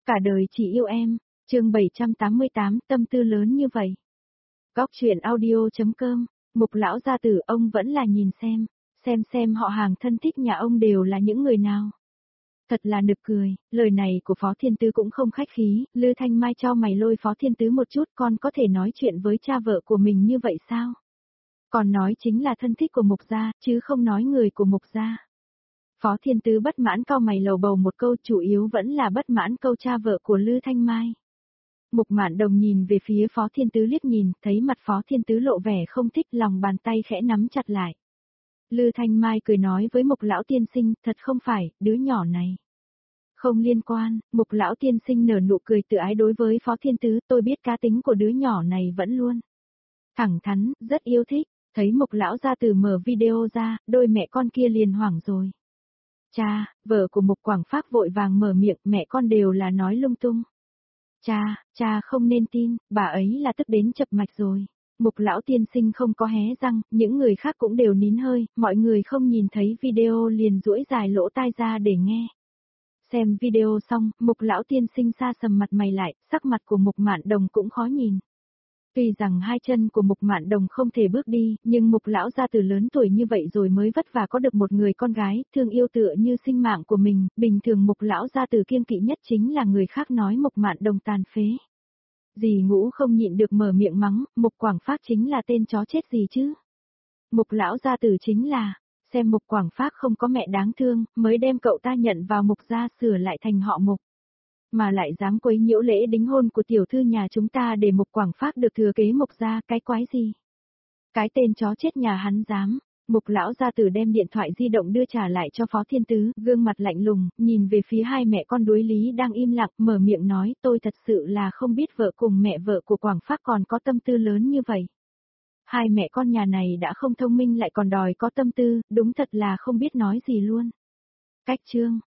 Cả đời chỉ yêu em, chương 788 tâm tư lớn như vậy. Góc chuyện audio.com, Mục lão gia tử ông vẫn là nhìn xem họ hàng thân thích nhà ông đều là những người nào. Thật là nực cười, lời này của Phó Thiên Tứ cũng không khách khí, Lư Thanh Mai cho mày lôi Phó Thiên Tứ một chút, con có thể nói chuyện với cha vợ của mình như vậy sao? Còn nói chính là thân thích của Mục gia, chứ không nói người của Mục gia. Phó Thiên Tứ bất mãn cau mày lầu bầu một câu, chủ yếu vẫn là bất mãn câu cha vợ của Lư Thanh Mai. Mục Mạn Đồng nhìn về phía Phó Thiên Tứ liếc nhìn, thấy mặt Phó Thiên Tứ lộ vẻ không thích, lòng bàn tay khẽ nắm chặt lại. Lư Thanh Mai cười nói với Mục lão tiên sinh, thật không phải, đứa nhỏ này. Không liên quan, Mục lão tiên sinh nở nụ cười tự ái đối với Phó Thiên Tứ, tôi biết cá tính của đứa nhỏ này vẫn luôn thẳng thắn, rất yêu thích. Thấy Mục lão gia tử mở video ra, đôi mẹ con kia liền hoảng rồi. Cha, vợ của Mục Quảng Phác vội vàng mở miệng, mẹ con đều là nói lung tung. Cha không nên tin, bà ấy là tức đến chập mạch rồi. Mục lão tiên sinh không có hé răng, những người khác cũng đều nín hơi, mọi người không nhìn thấy video liền duỗi dài lỗ tai ra để nghe. Xem video xong, Mục lão tiên sinh sa sầm mặt mày lại, sắc mặt của Mục Mạn Đồng cũng khó nhìn. Tuy rằng hai chân của Mục Mạn Đồng không thể bước đi, nhưng Mục lão gia tử lớn tuổi như vậy rồi mới vất vả có được một người con gái, thương yêu tựa như sinh mạng của mình, bình thường Mục lão gia tử kiêng kỵ nhất chính là người khác nói Mục Mạn Đồng tàn phế. Dì Ngũ không nhịn được mở miệng mắng, Mục Quảng Phác chính là tên chó chết gì chứ? Mục lão gia tử chính là, xem Mục Quảng Phác không có mẹ đáng thương, mới đem cậu ta nhận vào Mục gia sửa lại thành họ Mục. Mà lại dám quấy nhiễu lễ đính hôn của tiểu thư nhà chúng ta để Mục Quảng Phác được thừa kế Mục gia, cái quái gì? Cái tên chó chết nhà hắn dám. Mục lão gia tử đem điện thoại di động đưa trả lại cho Phó Thiên Tứ, gương mặt lạnh lùng, nhìn về phía hai mẹ con đối lý đang im lặng, mở miệng nói, tôi thật sự là không biết vợ cùng mẹ vợ của Quảng Phác còn có tâm tư lớn như vậy. Hai mẹ con nhà này đã không thông minh lại còn đòi có tâm tư, đúng thật là không biết nói gì luôn. Cách chương